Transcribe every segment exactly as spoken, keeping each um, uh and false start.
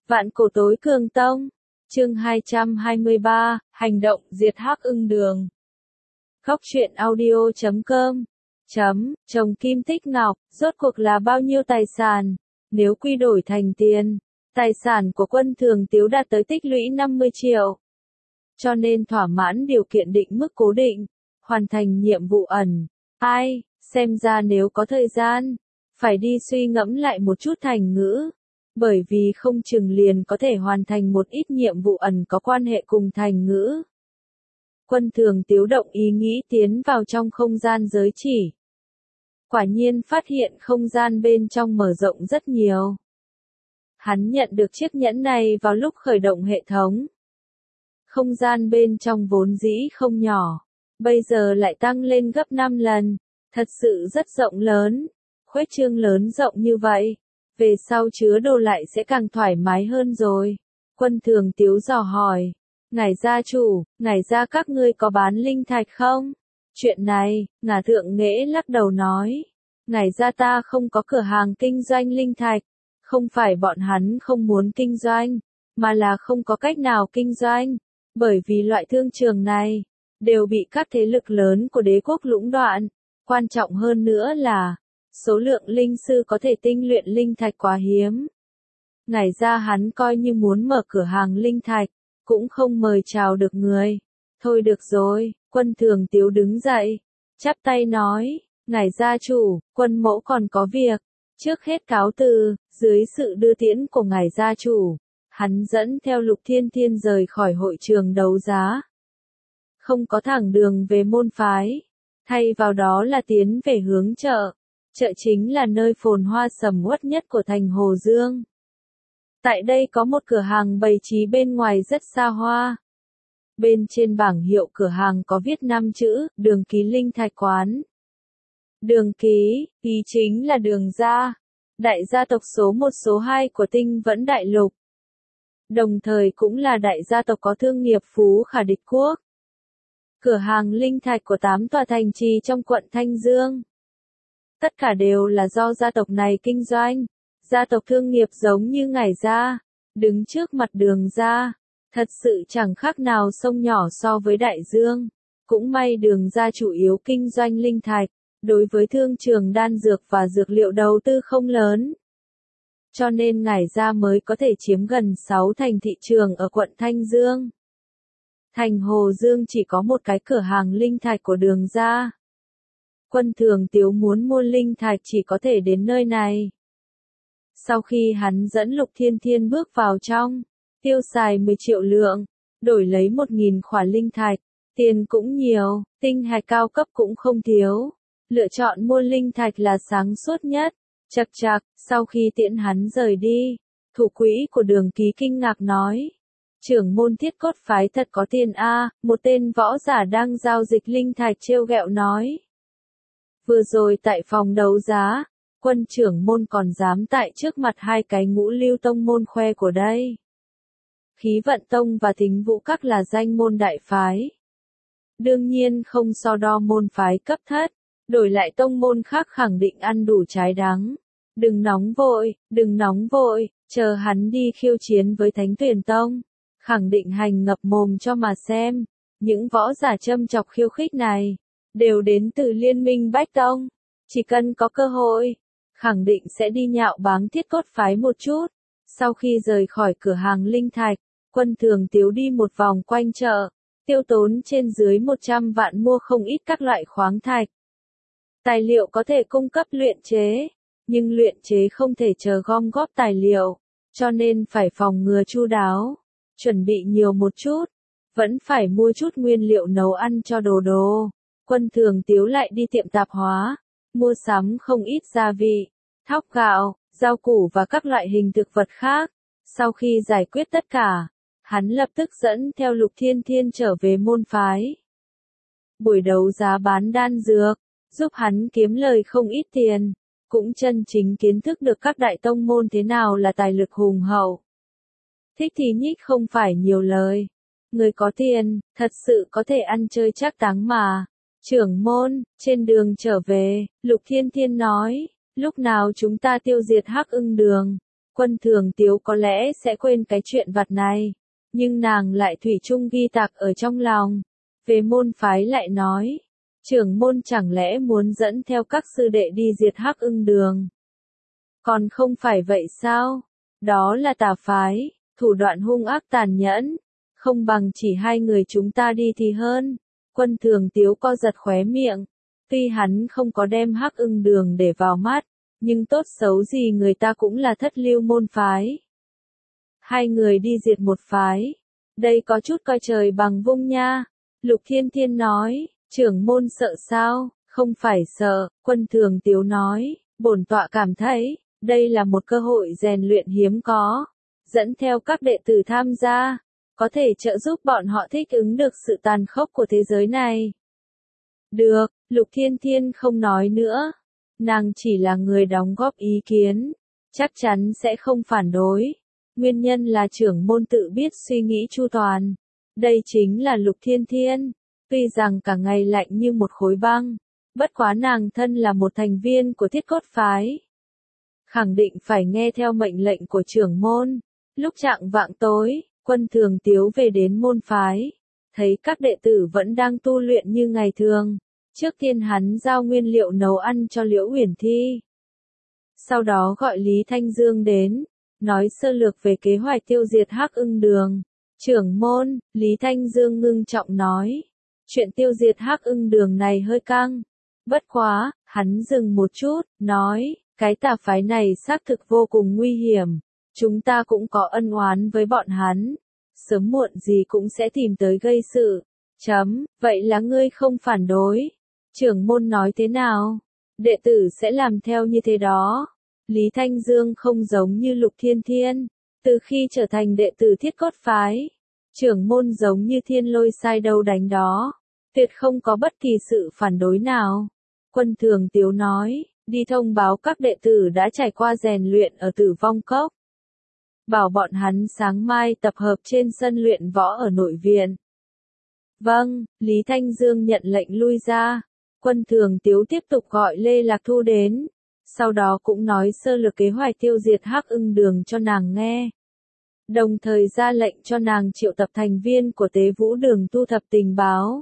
Vạn cổ tối cường tông. Chương hai trăm hai mươi ba, hành động diệt Hắc Ưng Đường. Góc truyện audio chấm com. Chấm, chồng Kim Tích Ngọc, rốt cuộc là bao nhiêu tài sản? Nếu quy đổi thành tiền, tài sản của Quân Thường Tiếu đạt tới tích lũy năm mươi triệu. Cho nên thỏa mãn điều kiện định mức cố định, hoàn thành nhiệm vụ ẩn. Ai, xem ra nếu có thời gian, phải đi suy ngẫm lại một chút thành ngữ. Bởi vì không chừng liền có thể hoàn thành một ít nhiệm vụ ẩn có quan hệ cùng thành ngữ. Quân Thường Tiếu động ý nghĩ tiến vào trong không gian giới chỉ. Quả nhiên phát hiện không gian bên trong mở rộng rất nhiều. Hắn nhận được chiếc nhẫn này vào lúc khởi động hệ thống. Không gian bên trong vốn dĩ không nhỏ, bây giờ lại tăng lên gấp năm lần, thật sự rất rộng lớn, khuếch trương lớn rộng như vậy. Về sau chứa đồ lại sẽ càng thoải mái hơn rồi. Quân Thường Tiếu dò hỏi. Ngài gia chủ, ngài gia các ngươi có bán linh thạch không? Chuyện này, ngả Thượng Nghễ lắc đầu nói. Ngài gia ta không có cửa hàng kinh doanh linh thạch. Không phải bọn hắn không muốn kinh doanh, mà là không có cách nào kinh doanh. Bởi vì loại thương trường này, đều bị các thế lực lớn của đế quốc lũng đoạn. Quan trọng hơn nữa là, số lượng linh sư có thể tinh luyện linh thạch quá hiếm. Ngài gia hắn coi như muốn mở cửa hàng linh thạch, cũng không mời chào được người. Thôi được rồi, Quân Thường Tiếu đứng dậy, chắp tay nói, ngài gia chủ, quân mẫu còn có việc. Trước hết cáo từ, dưới sự đưa tiễn của ngài gia chủ, hắn dẫn theo Lục Thiên Thiên rời khỏi hội trường đấu giá. Không có thẳng đường về môn phái, thay vào đó là tiến về hướng chợ. Chợ chính là nơi phồn hoa sầm uất nhất của thành Hồ Dương. Tại đây có một cửa hàng bày trí bên ngoài rất xa hoa. Bên trên bảng hiệu cửa hàng có viết năm chữ, Đường Ký Linh Thạch Quán. Đường Ký, ký chính là Đường gia, đại gia tộc số một số hai của Tinh Vẫn Đại Lục. Đồng thời cũng là đại gia tộc có thương nghiệp phú khả địch quốc. Cửa hàng linh thạch của tám tòa thành trì trong quận Thanh Dương. Tất cả đều là do gia tộc này kinh doanh. Gia tộc thương nghiệp giống như ngài gia, đứng trước mặt Đường gia, thật sự chẳng khác nào sông nhỏ so với đại dương. Cũng may Đường gia chủ yếu kinh doanh linh thạch, đối với thương trường đan dược và dược liệu đầu tư không lớn. Cho nên ngài gia mới có thể chiếm gần sáu thành thị trường ở quận Thanh Dương. Thành Hồ Dương chỉ có một cái cửa hàng linh thạch của Đường gia. Quân Thường Tiếu muốn mua linh thạch chỉ có thể đến nơi này. Sau khi hắn dẫn Lục Thiên Thiên bước vào trong, tiêu xài mười triệu lượng, đổi lấy một nghìn khỏa linh thạch, tiền cũng nhiều, tinh hạch cao cấp cũng không thiếu. Lựa chọn mua linh thạch là sáng suốt nhất. Chậc chậc, sau khi tiễn hắn rời đi, thủ quỹ của Đường Ký kinh ngạc nói. Trưởng môn Thiết Cốt phái thật có tiền a, một tên võ giả đang giao dịch linh thạch trêu ghẹo nói. Vừa rồi tại phòng đấu giá, Quân trưởng môn còn dám tại trước mặt hai cái ngũ lưu tông môn khoe của đây. Khí Vận Tông và Thính Vũ Các là danh môn đại phái. Đương nhiên không so đo môn phái cấp thấp, đổi lại tông môn khác khẳng định ăn đủ trái đắng. Đừng nóng vội, đừng nóng vội, chờ hắn đi khiêu chiến với Thánh Tuyền Tông. Khẳng định hành ngập mồm cho mà xem. Những võ giả châm chọc khiêu khích này, đều đến từ Liên minh Bách Tông. Chỉ cần có cơ hội, khẳng định sẽ đi nhạo báng Thiết Cốt phái một chút. Sau khi rời khỏi cửa hàng linh thạch, Quân Thường Tiếu đi một vòng quanh chợ, tiêu tốn trên dưới một trăm vạn mua không ít các loại khoáng thạch. Tài liệu có thể cung cấp luyện chế, nhưng luyện chế không thể chờ gom góp tài liệu, cho nên phải phòng ngừa chu đáo, chuẩn bị nhiều một chút, vẫn phải mua chút nguyên liệu nấu ăn cho đồ đồ. Quân Thường Tiếu lại đi tiệm tạp hóa, mua sắm không ít gia vị, thóc gạo, rau củ và các loại hình thực vật khác. Sau khi giải quyết tất cả, hắn lập tức dẫn theo Lục Thiên Thiên trở về môn phái. Buổi đấu giá bán đan dược, giúp hắn kiếm lời không ít tiền, cũng chân chính kiến thức được các đại tông môn thế nào là tài lực hùng hậu. Thích thì nhích không phải nhiều lời. Người có tiền, thật sự có thể ăn chơi trác táng mà. Trưởng môn, trên đường trở về, Lục Thiên Thiên nói, lúc nào chúng ta tiêu diệt Hắc Ưng Đường, Quân Thường Tiếu có lẽ sẽ quên cái chuyện vặt này, nhưng nàng lại thủy chung ghi tạc ở trong lòng. Về môn phái lại nói, trưởng môn chẳng lẽ muốn dẫn theo các sư đệ đi diệt Hắc Ưng Đường? Còn không phải vậy sao? Đó là tà phái, thủ đoạn hung ác tàn nhẫn, không bằng chỉ hai người chúng ta đi thì hơn. Quân Thường Tiếu co giật khóe miệng, tuy hắn không có đem Hắc Ưng Đường để vào mắt, nhưng tốt xấu gì người ta cũng là thất lưu môn phái. Hai người đi diệt một phái, đây có chút coi trời bằng vung nha. Lục Thiên Thiên nói, trưởng môn sợ sao? Không phải sợ, Quân Thường Tiếu nói, bổn tọa cảm thấy, đây là một cơ hội rèn luyện hiếm có, dẫn theo các đệ tử tham gia, có thể trợ giúp bọn họ thích ứng được sự tàn khốc của thế giới này. Được, Lục Thiên Thiên không nói nữa, nàng chỉ là người đóng góp ý kiến, chắc chắn sẽ không phản đối. Nguyên nhân là trưởng môn tự biết suy nghĩ chu toàn. Đây chính là Lục Thiên Thiên, tuy rằng cả ngày lạnh như một khối băng, bất quá nàng thân là một thành viên của Thiết Cốt phái, khẳng định phải nghe theo mệnh lệnh của trưởng môn. Lúc chạng vạng tối, Quân Thường Tiếu về đến môn phái, thấy các đệ tử vẫn đang tu luyện như ngày thường. Trước tiên hắn giao nguyên liệu nấu ăn cho Liễu Uyển Thi. Sau đó gọi Lý Thanh Dương đến, nói sơ lược về kế hoạch tiêu diệt Hắc Ưng Đường. Trưởng môn, Lý Thanh Dương ngưng trọng nói, chuyện tiêu diệt Hắc Ưng Đường này hơi căng. Bất quá, hắn dừng một chút, nói, cái tà phái này xác thực vô cùng nguy hiểm, chúng ta cũng có ân oán với bọn hắn, sớm muộn gì cũng sẽ tìm tới gây sự. Chấm, vậy là ngươi không phản đối. Trưởng môn nói thế nào? Đệ tử sẽ làm theo như thế đó. Lý Thanh Dương không giống như Lục Thiên Thiên, từ khi trở thành đệ tử Thiết Cốt phái, trưởng môn giống như thiên lôi sai đâu đánh đó, tuyệt không có bất kỳ sự phản đối nào. Quân Thường Tiếu nói, đi thông báo các đệ tử đã trải qua rèn luyện ở Tử Vong Cốc, bảo bọn hắn sáng mai tập hợp trên sân luyện võ ở nội viện. Vâng, Lý Thanh Dương nhận lệnh lui ra. Quân Thường Tiếu tiếp tục gọi Lê Lạc Thu đến, sau đó cũng nói sơ lược kế hoạch tiêu diệt Hắc Ưng Đường cho nàng nghe. Đồng thời ra lệnh cho nàng triệu tập thành viên của Tế Vũ Đường thu thập tình báo.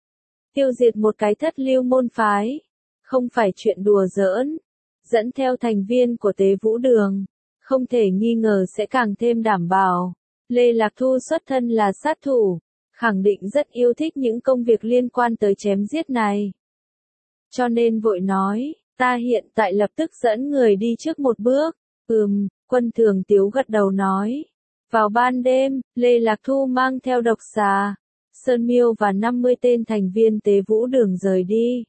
Tiêu diệt một cái thất lưu môn phái, không phải chuyện đùa giỡn. Dẫn theo thành viên của Tế Vũ Đường, không thể nghi ngờ sẽ càng thêm đảm bảo. Lê Lạc Thu xuất thân là sát thủ, khẳng định rất yêu thích những công việc liên quan tới chém giết này. Cho nên vội nói, ta hiện tại lập tức dẫn người đi trước một bước. Ừm, Quân Thường Tiếu gật đầu nói. Vào ban đêm, Lê Lạc Thu mang theo Độc Xà, Sơn Miêu và năm mươi tên thành viên Tế Vũ Đường rời đi.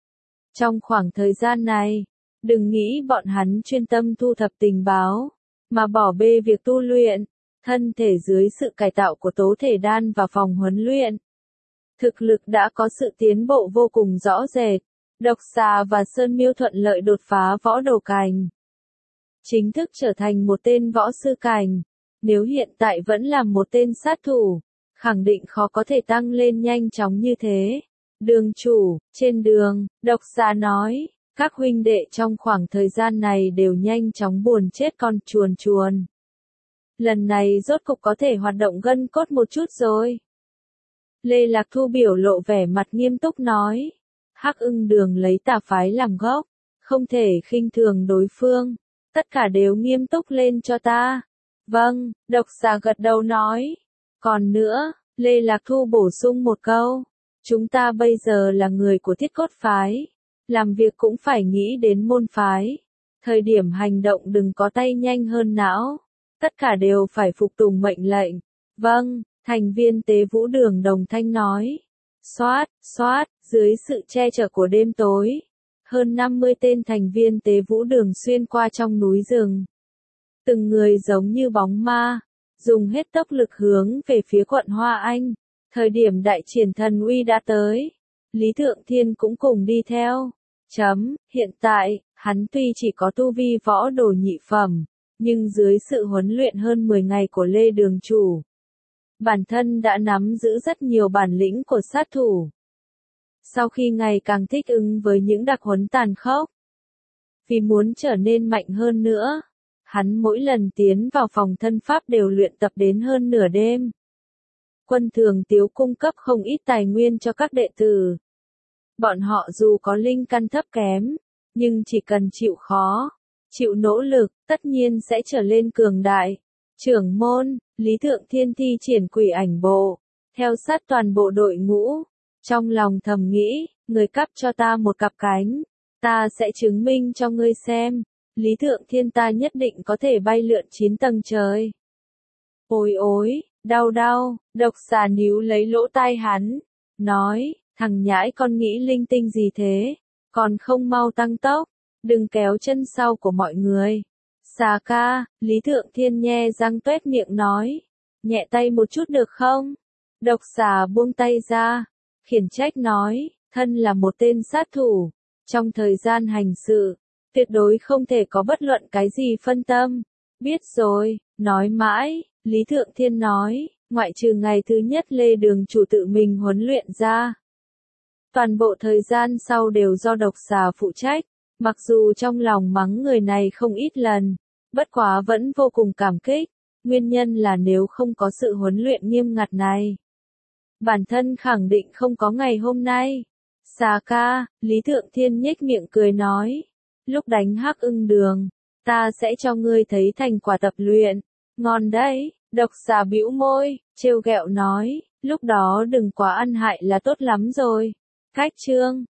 Trong khoảng thời gian này, đừng nghĩ bọn hắn chuyên tâm thu thập tình báo, mà bỏ bê việc tu luyện, thân thể dưới sự cải tạo của Tố Thể Đan và phòng huấn luyện. Thực lực đã có sự tiến bộ vô cùng rõ rệt. Độc Xà và Sơn Miêu thuận lợi đột phá võ đầu cảnh, chính thức trở thành một tên võ sư cảnh. Nếu hiện tại vẫn là một tên sát thủ, khẳng định khó có thể tăng lên nhanh chóng như thế. Đường chủ, trên đường, Độc Xà nói, các huynh đệ trong khoảng thời gian này đều nhanh chóng buồn chết con chuồn chuồn. Lần này rốt cục có thể hoạt động gân cốt một chút rồi. Lê Lạc Thu biểu lộ vẻ mặt nghiêm túc nói. Hắc Ưng Đường lấy tà phái làm gốc, không thể khinh thường đối phương, tất cả đều nghiêm túc lên cho ta. Vâng, Độc Xà gật đầu nói. Còn nữa, Lê Lạc Thu bổ sung một câu, chúng ta bây giờ là người của Thiết Cốt phái, làm việc cũng phải nghĩ đến môn phái, thời điểm hành động đừng có tay nhanh hơn não, tất cả đều phải phục tùng mệnh lệnh. Vâng, thành viên Tế Vũ Đường đồng thanh nói. Xoát, xoát, dưới sự che chở của đêm tối, hơn năm mươi tên thành viên Tế Vũ Đường xuyên qua trong núi rừng. Từng người giống như bóng ma, dùng hết tốc lực hướng về phía quận Hoa Anh. Thời điểm đại triển thần uy đã tới, Lý Thượng Thiên cũng cùng đi theo. Chấm, hiện tại, hắn tuy chỉ có tu vi võ đồ nhị phẩm, nhưng dưới sự huấn luyện hơn mười ngày của Lê Đường Chủ, bản thân đã nắm giữ rất nhiều bản lĩnh của sát thủ. Sau khi ngày càng thích ứng với những đặc huấn tàn khốc, vì muốn trở nên mạnh hơn nữa, Hắn mỗi lần tiến vào phòng thân pháp đều luyện tập đến hơn nửa đêm. Quân Thường Tiếu cung cấp không ít tài nguyên cho các đệ tử. Bọn họ dù có linh căn thấp kém, nhưng chỉ cần chịu khó, chịu nỗ lực, tất nhiên sẽ trở lên cường đại. Trưởng môn, Lý Thượng Thiên thi triển quỷ ảnh bộ, theo sát toàn bộ đội ngũ, trong lòng thầm nghĩ, người cắp cho ta một cặp cánh, ta sẽ chứng minh cho ngươi xem, Lý Thượng Thiên ta nhất định có thể bay lượn chín tầng trời. Ôi ôi, đau đau, độc xà níu lấy lỗ tai hắn, nói, thằng nhãi con nghĩ linh tinh gì thế, còn không mau tăng tốc, đừng kéo chân sau của mọi người. Xà ca, Lý Thượng Thiên nhe răng tuét miệng nói, nhẹ tay một chút được không? Độc xà buông tay ra, khiển trách nói, thân là một tên sát thủ, trong thời gian hành sự, tuyệt đối không thể có bất luận cái gì phân tâm. Biết rồi, nói mãi, Lý Thượng Thiên nói, ngoại trừ ngày thứ nhất Lê Đường chủ tự mình huấn luyện ra. Toàn bộ thời gian sau đều do độc xà phụ trách, mặc dù trong lòng mắng người này không ít lần, bất quá vẫn vô cùng cảm kích, nguyên nhân là nếu không có sự huấn luyện nghiêm ngặt này, bản thân khẳng định không có ngày hôm nay. Xà ca, Lý Thượng Thiên nhếch miệng cười nói, lúc đánh Hắc Ưng Đường, ta sẽ cho ngươi thấy thành quả tập luyện, ngon đấy. Độc xà bĩu môi, trêu ghẹo nói, lúc đó đừng quá ăn hại là tốt lắm rồi. Cách chương